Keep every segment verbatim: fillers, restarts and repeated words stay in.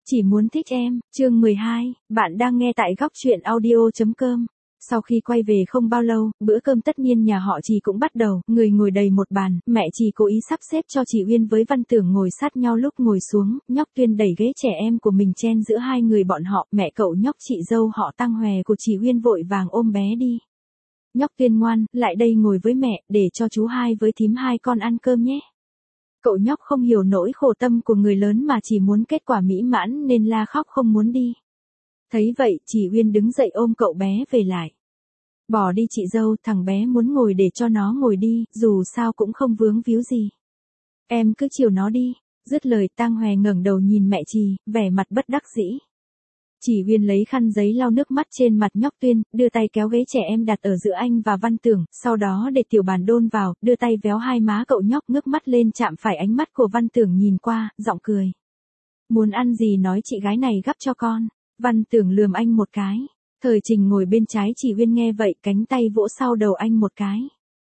Chỉ muốn thích em, chương mười hai, bạn đang nghe tại góc truyện audio chấm com. Sau khi quay về không bao lâu, bữa cơm tất niên nhà họ Trì cũng bắt đầu, người ngồi đầy một bàn, mẹ Trì cố ý sắp xếp cho chị Uyên với Văn Tưởng ngồi sát nhau lúc ngồi xuống, nhóc Tuyên đẩy ghế trẻ em của mình chen giữa hai người bọn họ, mẹ cậu nhóc chị dâu họ Tăng Hòe của chị Uyên vội vàng ôm bé đi. Nhóc Tuyên ngoan, lại đây ngồi với mẹ, để cho chú hai với thím hai con ăn cơm nhé. Cậu nhóc không hiểu nỗi khổ tâm của người lớn mà chỉ muốn kết quả mỹ mãn nên la khóc không muốn đi. Thấy vậy, chị Uyên đứng dậy ôm cậu bé về lại. Bỏ đi chị dâu, thằng bé muốn ngồi để cho nó ngồi đi, dù sao cũng không vướng víu gì. Em cứ chiều nó đi. Dứt lời Tang Hòe ngẩng đầu nhìn mẹ Trì, vẻ mặt bất đắc dĩ. Chị Uyên lấy khăn giấy lau nước mắt trên mặt nhóc Tuyên, đưa tay kéo ghế trẻ em đặt ở giữa anh và Văn Tưởng, sau đó để tiểu bàn đôn vào, đưa tay véo hai má cậu nhóc ngước mắt lên chạm phải ánh mắt của Văn Tưởng nhìn qua, giọng cười. Muốn ăn gì nói chị gái này gắp cho con. Văn Tưởng lườm anh một cái. Thời Trình ngồi bên trái chị Uyên nghe vậy cánh tay vỗ sau đầu anh một cái.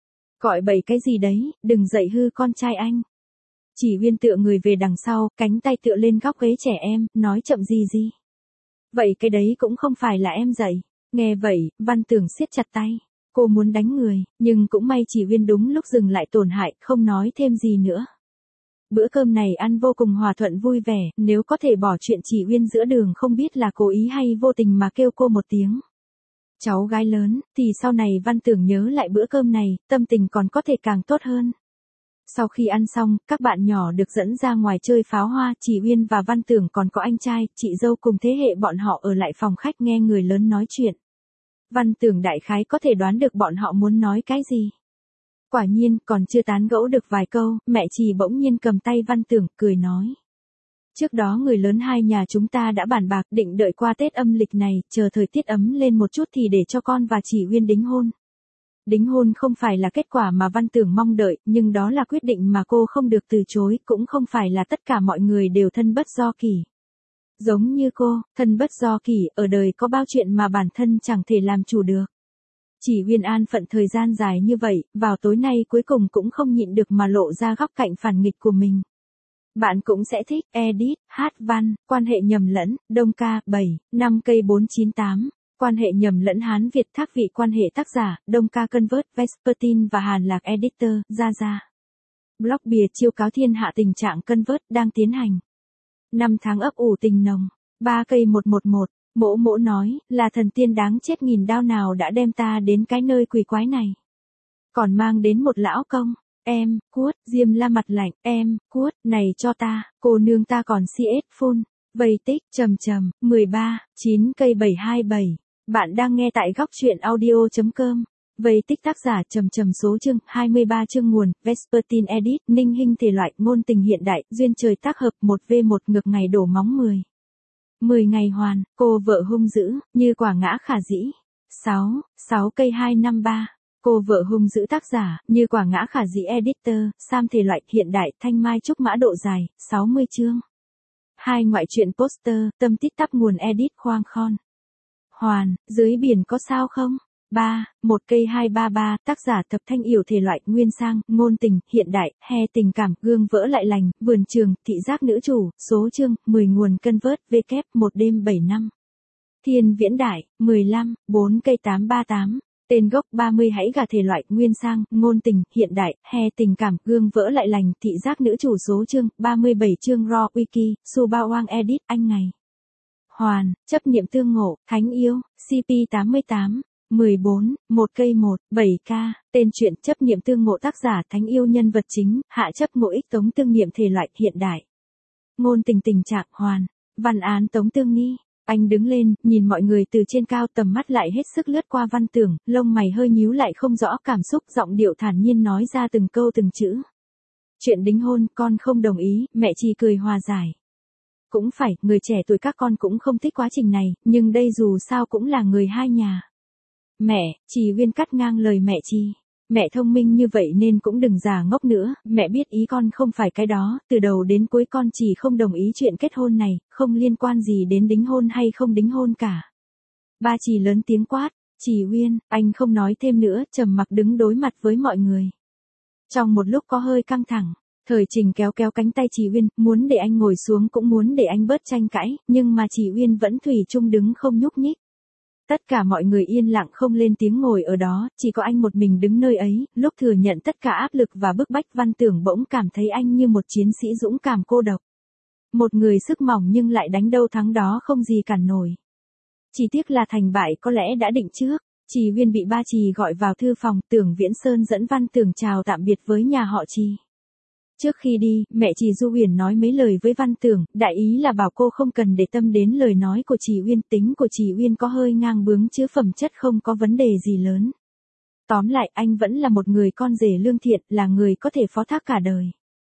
Gọi bậy cái gì đấy, đừng dậy hư con trai anh. Chị Uyên tựa người về đằng sau, cánh tay tựa lên góc ghế trẻ em, nói chậm gì gì. Vậy cái đấy cũng không phải là em dạy. Nghe vậy, Văn Tưởng siết chặt tay. Cô muốn đánh người, nhưng cũng may chị Uyên đúng lúc dừng lại tổn hại, không nói thêm gì nữa. Bữa cơm này ăn vô cùng hòa thuận vui vẻ, nếu có thể bỏ chuyện chị Uyên giữa đường không biết là cố ý hay vô tình mà kêu cô một tiếng. Cháu gái lớn, thì sau này Văn Tưởng nhớ lại bữa cơm này, tâm tình còn có thể càng tốt hơn. Sau khi ăn xong, các bạn nhỏ được dẫn ra ngoài chơi pháo hoa, chị Uyên và Văn Tưởng còn có anh trai, chị dâu cùng thế hệ bọn họ ở lại phòng khách nghe người lớn nói chuyện. Văn Tưởng đại khái có thể đoán được bọn họ muốn nói cái gì. Quả nhiên, còn chưa tán gẫu được vài câu, mẹ Trì bỗng nhiên cầm tay Văn Tưởng, cười nói. Trước đó người lớn hai nhà chúng ta đã bàn bạc định đợi qua Tết âm lịch này, chờ thời tiết ấm lên một chút thì để cho con và chị Uyên đính hôn. Đính hôn không phải là kết quả mà Văn Tưởng mong đợi, nhưng đó là quyết định mà cô không được từ chối, cũng không phải là tất cả mọi người đều thân bất do kỷ. Giống như cô, thân bất do kỷ, ở đời có bao chuyện mà bản thân chẳng thể làm chủ được. Chỉ Uyên an phận thời gian dài như vậy, vào tối nay cuối cùng cũng không nhịn được mà lộ ra góc cạnh phản nghịch của mình. Bạn cũng sẽ thích, edit, hát văn, quan hệ nhầm lẫn, Đông Ca, bảy, năm cây bốn chín tám. Quan hệ nhầm lẫn Hán Việt thác vị quan hệ tác giả, Đông Ca Convert, Vespertine và Hàn Lạc Editor, Gia Gia. Blog bìa chiêu cáo thiên hạ tình trạng Convert đang tiến hành. Năm tháng ấp ủ tình nồng, ba cây một một một, mỗ mỗ nói, là thần tiên đáng chết nghìn đao nào đã đem ta đến cái nơi quỷ quái này. Còn mang đến một lão công, em, cuốt, Diêm La mặt lạnh, em, cuốt, này cho ta, cô nương ta còn xê ét full, vây tích, trầm trầm, mười ba, chín cây bảy hai bảy. Bạn đang nghe tại góc truyện audio chấm com. Vây tích tác giả trầm trầm số chương, hai mươi ba chương nguồn, Vespertine Edit, ninh hình thể loại, ngôn tình hiện đại, duyên trời tác hợp, một v một ngược ngày đổ móng mười. mười ngày hoàn, cô vợ hung dữ, như quả ngã khả dĩ. sáu, sáu cây hai năm ba. Cô vợ hung dữ tác giả, như quả ngã khả dĩ editor, Sam thể loại, hiện đại, thanh mai trúc mã độ dài, sáu mươi chương. hai ngoại truyện poster, tâm tít tắp nguồn edit khoang khon. Hoàn, dưới biển có sao không? ba, một cây hai ba ba, tác giả thập thanh yểu thể loại, nguyên sang, ngôn tình, hiện đại, he tình cảm, gương vỡ lại lành, vườn trường, thị giác nữ chủ, số chương, mười nguồn Convert, v kép, một đêm bảy năm. Thiên viễn đại, mười lăm, bốn cây tám ba tám. Tên gốc ba mươi hãy gà thể loại, nguyên sang, ngôn tình, hiện đại, he tình cảm, gương vỡ lại lành, thị giác nữ chủ số chương, ba mươi bảy chương raw wiki, Subawang edit, anh ngày. Hoàn, chấp niệm tương ngộ, thánh yêu, xê pê tám mươi tám, mười bốn, một cây một, bảy k, tên truyện chấp niệm tương ngộ tác giả thánh yêu nhân vật chính, hạ chấp ngộ ích tống tương niệm thể loại, hiện đại. Ngôn tình tình trạng, hoàn, văn án tống tương nghi. Anh đứng lên, nhìn mọi người từ trên cao, tầm mắt lại hết sức lướt qua Văn Tưởng, lông mày hơi nhíu lại không rõ cảm xúc, giọng điệu thản nhiên nói ra từng câu từng chữ. Chuyện đính hôn, con không đồng ý, mẹ Trì cười hòa giải. Cũng phải, người trẻ tuổi các con cũng không thích quá trình này, nhưng đây dù sao cũng là người hai nhà. Mẹ, Trì Uyên cắt ngang lời mẹ Trì. Mẹ thông minh như vậy nên cũng đừng già ngốc nữa, mẹ biết ý con không phải cái đó, từ đầu đến cuối con chỉ không đồng ý chuyện kết hôn này, không liên quan gì đến đính hôn hay không đính hôn cả. Ba Trì lớn tiếng quát, Trì Uyên, anh không nói thêm nữa, trầm mặc đứng đối mặt với mọi người. Trong một lúc có hơi căng thẳng, Thời Trình kéo kéo cánh tay chị Uyên, muốn để anh ngồi xuống cũng muốn để anh bớt tranh cãi, nhưng mà chị Uyên vẫn thủy chung đứng không nhúc nhích. Tất cả mọi người yên lặng không lên tiếng ngồi ở đó, chỉ có anh một mình đứng nơi ấy, lúc thừa nhận tất cả áp lực và bức bách Văn Tưởng bỗng cảm thấy anh như một chiến sĩ dũng cảm cô độc. Một người sức mỏng nhưng lại đánh đâu thắng đó không gì cản nổi. Chỉ tiếc là thành bại có lẽ đã định trước. Chị Uyên bị ba Trì gọi vào thư phòng, Tưởng Viễn Sơn dẫn Văn Tưởng chào tạm biệt với nhà họ Trì. Trước khi đi, mẹ Trì Du Huyền nói mấy lời với Văn Tưởng, đại ý là bảo cô không cần để tâm đến lời nói của Trì Uyên, tính của Trì Uyên có hơi ngang bướng chứ phẩm chất không có vấn đề gì lớn. Tóm lại, anh vẫn là một người con rể lương thiện, là người có thể phó thác cả đời.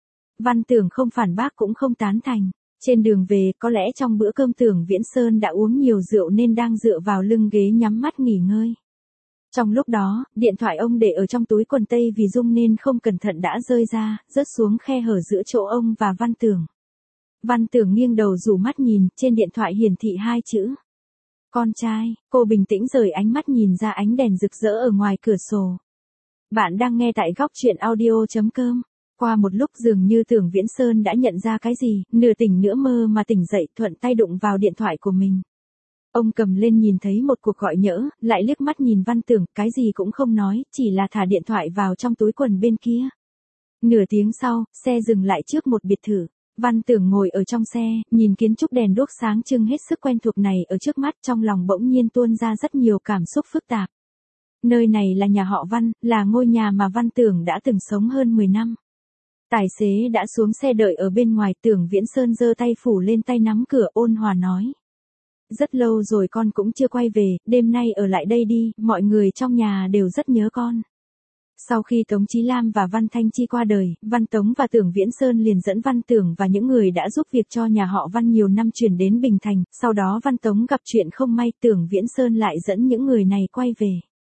Văn Tưởng không phản bác cũng không tán thành. Trên đường về, có lẽ trong bữa cơm Tưởng Viễn Sơn đã uống nhiều rượu nên đang dựa vào lưng ghế nhắm mắt nghỉ ngơi. Trong lúc đó, điện thoại ông để ở trong túi quần tây vì rung nên không cẩn thận đã rơi ra, rớt xuống khe hở giữa chỗ ông và Văn Tưởng. Văn Tưởng nghiêng đầu rủ mắt nhìn, trên điện thoại hiển thị hai chữ. Con trai, cô bình tĩnh rời ánh mắt nhìn ra ánh đèn rực rỡ ở ngoài cửa sổ. Bạn đang nghe tại góc truyện audio chấm com. Qua một lúc dường như Tưởng Viễn Sơn đã nhận ra cái gì, nửa tỉnh nửa mơ mà tỉnh dậy thuận tay đụng vào điện thoại của mình. Ông cầm lên nhìn thấy một cuộc gọi nhỡ, lại liếc mắt nhìn Văn Tưởng, cái gì cũng không nói, chỉ là thả điện thoại vào trong túi quần bên kia. Nửa tiếng sau, xe dừng lại trước một biệt thự. Văn Tưởng ngồi ở trong xe, nhìn kiến trúc đèn đuốc sáng trưng hết sức quen thuộc này ở trước mắt, trong lòng bỗng nhiên tuôn ra rất nhiều cảm xúc phức tạp. Nơi này là nhà họ Văn, là ngôi nhà mà Văn Tưởng đã từng sống hơn mười năm. Tài xế đã xuống xe đợi ở bên ngoài, Tưởng Viễn Sơn giơ tay phủ lên tay nắm cửa ôn hòa nói. Rất lâu rồi con cũng chưa quay về, đêm nay ở lại đây đi, mọi người trong nhà đều rất nhớ con. Sau khi Tống Chí Lam và Văn Thanh Chi qua đời, Văn Tống và Tưởng Viễn Sơn liền dẫn Văn Tưởng và những người đã giúp việc cho nhà họ Văn nhiều năm chuyển đến Bình Thành, sau đó Văn Tống gặp chuyện không may, Tưởng Viễn Sơn lại dẫn những người này quay về.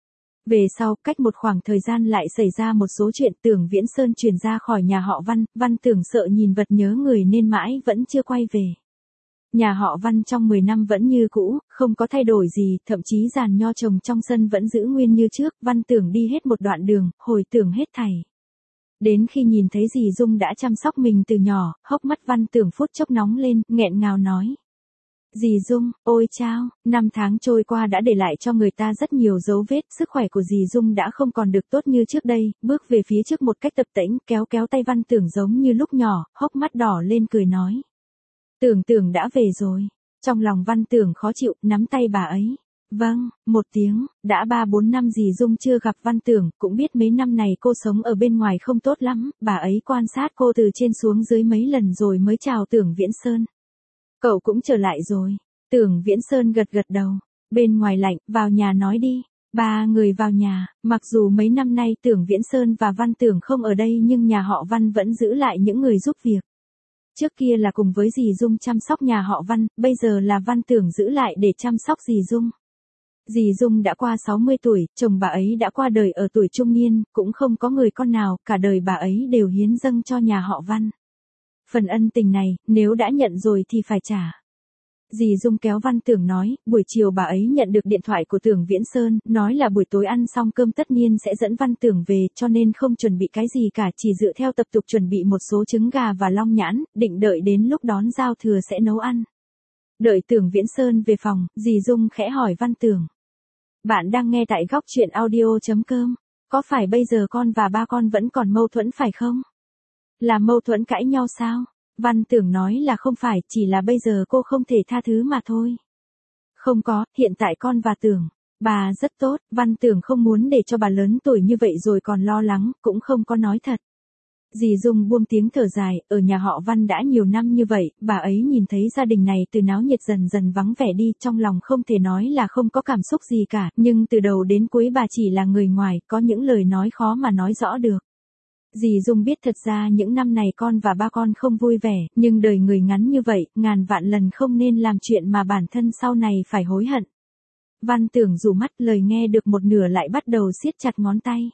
Về sau, cách một khoảng thời gian lại xảy ra một số chuyện, Tưởng Viễn Sơn chuyển ra khỏi nhà họ Văn, Văn Tưởng sợ nhìn vật nhớ người nên mãi vẫn chưa quay về. Nhà họ Văn trong mười năm vẫn như cũ, không có thay đổi gì, thậm chí giàn nho trồng trong sân vẫn giữ nguyên như trước, Văn Tưởng đi hết một đoạn đường, hồi tưởng hết thảy. Đến khi nhìn thấy dì Dung đã chăm sóc mình từ nhỏ, hốc mắt Văn Tưởng phút chốc nóng lên, nghẹn ngào nói. Dì Dung, ôi chao, năm tháng trôi qua đã để lại cho người ta rất nhiều dấu vết, sức khỏe của dì Dung đã không còn được tốt như trước đây, bước về phía trước một cách tập tễnh, kéo kéo tay Văn Tưởng giống như lúc nhỏ, hốc mắt đỏ lên cười nói. Tưởng Tưởng đã về rồi. Trong lòng Văn Tưởng khó chịu, nắm tay bà ấy. Vâng, một tiếng, đã ba bốn năm dì Dung chưa gặp Văn Tưởng, cũng biết mấy năm này cô sống ở bên ngoài không tốt lắm, bà ấy quan sát cô từ trên xuống dưới mấy lần rồi mới chào Tưởng Viễn Sơn. Cậu cũng trở lại rồi. Tưởng Viễn Sơn gật gật đầu. Bên ngoài lạnh, vào nhà nói đi. Ba người vào nhà, mặc dù mấy năm nay Tưởng Viễn Sơn và Văn Tưởng không ở đây nhưng nhà họ Văn vẫn giữ lại những người giúp việc. Trước kia là cùng với dì Dung chăm sóc nhà họ Văn, bây giờ là Văn Tưởng giữ lại để chăm sóc dì Dung. Dì Dung đã qua sáu mươi tuổi, chồng bà ấy đã qua đời ở tuổi trung niên, cũng không có người con nào, cả đời bà ấy đều hiến dâng cho nhà họ Văn. Phần ân tình này, nếu đã nhận rồi thì phải trả. Dì Dung kéo Văn Tưởng nói, buổi chiều bà ấy nhận được điện thoại của Tưởng Viễn Sơn, nói là buổi tối ăn xong cơm tất niên sẽ dẫn Văn Tưởng về, cho nên không chuẩn bị cái gì cả, chỉ dựa theo tập tục chuẩn bị một số trứng gà và long nhãn, định đợi đến lúc đón giao thừa sẽ nấu ăn. Đợi Tưởng Viễn Sơn về phòng, dì Dung khẽ hỏi Văn Tưởng. Bạn đang nghe tại góc truyện audio chấm com, có phải bây giờ con và ba con vẫn còn mâu thuẫn phải không? Là mâu thuẫn cãi nhau sao? Văn Tưởng nói là không phải, chỉ là bây giờ cô không thể tha thứ mà thôi. Không có, hiện tại con và Tưởng, bà rất tốt, Văn Tưởng không muốn để cho bà lớn tuổi như vậy rồi còn lo lắng, cũng không có nói thật. Dì Dung buông tiếng thở dài, ở nhà họ Văn đã nhiều năm như vậy, bà ấy nhìn thấy gia đình này từ náo nhiệt dần dần vắng vẻ đi, trong lòng không thể nói là không có cảm xúc gì cả, nhưng từ đầu đến cuối bà chỉ là người ngoài, có những lời nói khó mà nói rõ được. Dì Dung biết thật ra những năm này con và ba con không vui vẻ, nhưng đời người ngắn như vậy, ngàn vạn lần không nên làm chuyện mà bản thân sau này phải hối hận. Văn Tưởng rủ mắt, lời nghe được một nửa lại bắt đầu siết chặt ngón tay.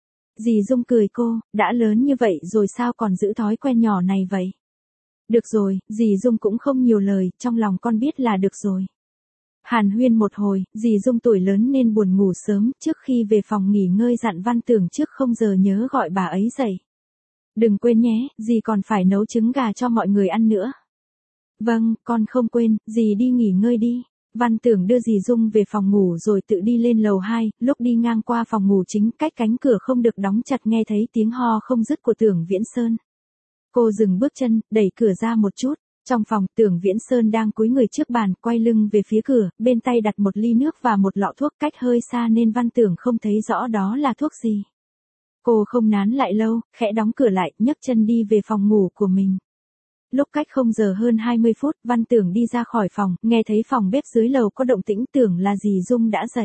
Dì Dung cười cô, đã lớn như vậy rồi sao còn giữ thói quen nhỏ này vậy? Được rồi, dì Dung cũng không nhiều lời, trong lòng con biết là được rồi. Hàn huyên một hồi, dì Dung tuổi lớn nên buồn ngủ sớm, trước khi về phòng nghỉ ngơi dặn Văn Tưởng trước không giờ nhớ gọi bà ấy dậy. Đừng quên nhé, dì còn phải nấu trứng gà cho mọi người ăn nữa. Vâng, con không quên, dì đi nghỉ ngơi đi. Văn Tưởng đưa dì Dung về phòng ngủ rồi tự đi lên lầu hai, lúc đi ngang qua phòng ngủ chính cách cánh cửa không được đóng chặt nghe thấy tiếng ho không dứt của Tưởng Viễn Sơn. Cô dừng bước chân, đẩy cửa ra một chút. Trong phòng, Tưởng Viễn Sơn đang cúi người trước bàn, quay lưng về phía cửa, bên tay đặt một ly nước và một lọ thuốc cách hơi xa nên Văn Tưởng không thấy rõ đó là thuốc gì. Cô không nán lại lâu, khẽ đóng cửa lại, nhấc chân đi về phòng ngủ của mình. Lúc cách không giờ hơn hai mươi phút, Văn Tưởng đi ra khỏi phòng, nghe thấy phòng bếp dưới lầu có động tĩnh, tưởng là dì Dung đã dậy.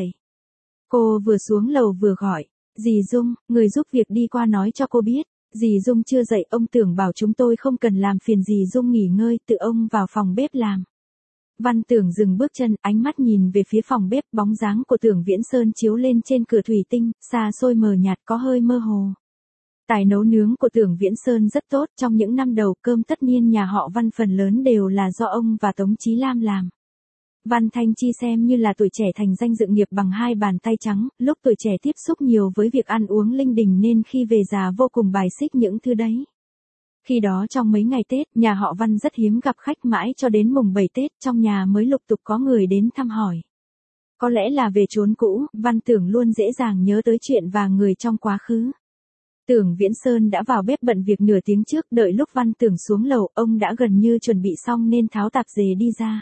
Cô vừa xuống lầu vừa gọi, dì Dung, người giúp việc đi qua nói cho cô biết. Dì Dung chưa dậy, ông Tưởng bảo chúng tôi không cần làm phiền dì Dung nghỉ ngơi, tự ông vào phòng bếp làm. Văn Tưởng dừng bước chân, ánh mắt nhìn về phía phòng bếp, bóng dáng của Tưởng Viễn Sơn chiếu lên trên cửa thủy tinh, xa xôi mờ nhạt có hơi mơ hồ. Tài nấu nướng của Tưởng Viễn Sơn rất tốt, trong những năm đầu cơm tất niên nhà họ Văn phần lớn đều là do ông và Tống Chí Lam làm. Văn Thanh Chi xem như là tuổi trẻ thành danh dựng nghiệp bằng hai bàn tay trắng, lúc tuổi trẻ tiếp xúc nhiều với việc ăn uống linh đình nên khi về già vô cùng bài xích những thứ đấy. Khi đó trong mấy ngày Tết, nhà họ Văn rất hiếm gặp khách mãi cho đến mùng bảy Tết, trong nhà mới lục tục có người đến thăm hỏi. Có lẽ là về chốn cũ, Văn Tưởng luôn dễ dàng nhớ tới chuyện và người trong quá khứ. Tưởng Viễn Sơn đã vào bếp bận việc nửa tiếng trước, đợi lúc Văn Tưởng xuống lầu, ông đã gần như chuẩn bị xong nên tháo tạp dề đi ra.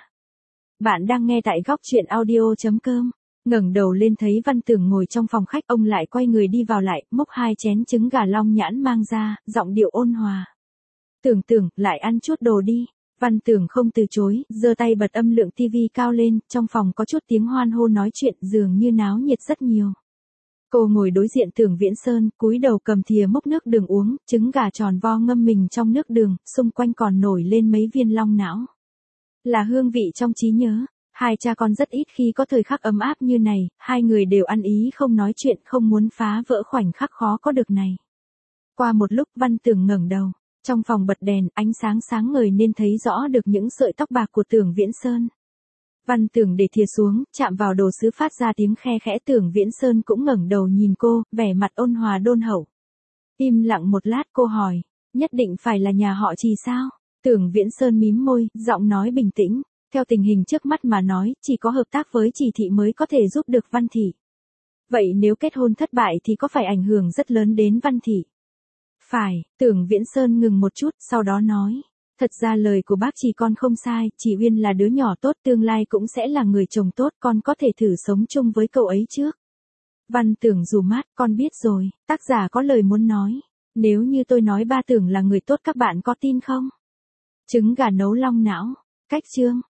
Bạn đang nghe tại góc truyện audio chấm com. Ngẩng đầu lên thấy Văn Tưởng ngồi trong phòng khách, ông lại quay người đi vào lại, múc hai chén trứng gà long nhãn mang ra, giọng điệu ôn hòa. Tưởng Tưởng, lại ăn chút đồ đi. Văn Tưởng không từ chối, giơ tay bật âm lượng tivi cao lên, trong phòng có chút tiếng hoan hô nói chuyện, dường như náo nhiệt rất nhiều. Cô ngồi đối diện Tưởng Viễn Sơn, cúi đầu cầm thìa múc nước đường uống, trứng gà tròn vo ngâm mình trong nước đường, xung quanh còn nổi lên mấy viên long não. Là hương vị trong trí nhớ, hai cha con rất ít khi có thời khắc ấm áp như này, hai người đều ăn ý không nói chuyện, không muốn phá vỡ khoảnh khắc khó có được này. Qua một lúc Văn Tưởng ngẩng đầu, trong phòng bật đèn, ánh sáng sáng ngời nên thấy rõ được những sợi tóc bạc của Tưởng Viễn Sơn. Văn Tưởng để thìa xuống, chạm vào đồ sứ phát ra tiếng khe khẽ, Tưởng Viễn Sơn cũng ngẩng đầu nhìn cô, vẻ mặt ôn hòa đôn hậu. Im lặng một lát cô hỏi, nhất định phải là nhà họ Trì sao? Tưởng Viễn Sơn mím môi, giọng nói bình tĩnh, theo tình hình trước mắt mà nói, chỉ có hợp tác với Trì thị mới có thể giúp được Văn thị. Vậy nếu kết hôn thất bại thì có phải ảnh hưởng rất lớn đến Văn thị? Phải, Tưởng Viễn Sơn ngừng một chút, sau đó nói. Thật ra lời của bác Trì con không sai, Trì Uyên là đứa nhỏ tốt, tương lai cũng sẽ là người chồng tốt, con có thể thử sống chung với cậu ấy trước. Văn Tưởng dù mát, con biết rồi, tác giả có lời muốn nói. Nếu như tôi nói ba Tưởng là người tốt các bạn có tin không? Trứng gà nấu long não. Cách chương.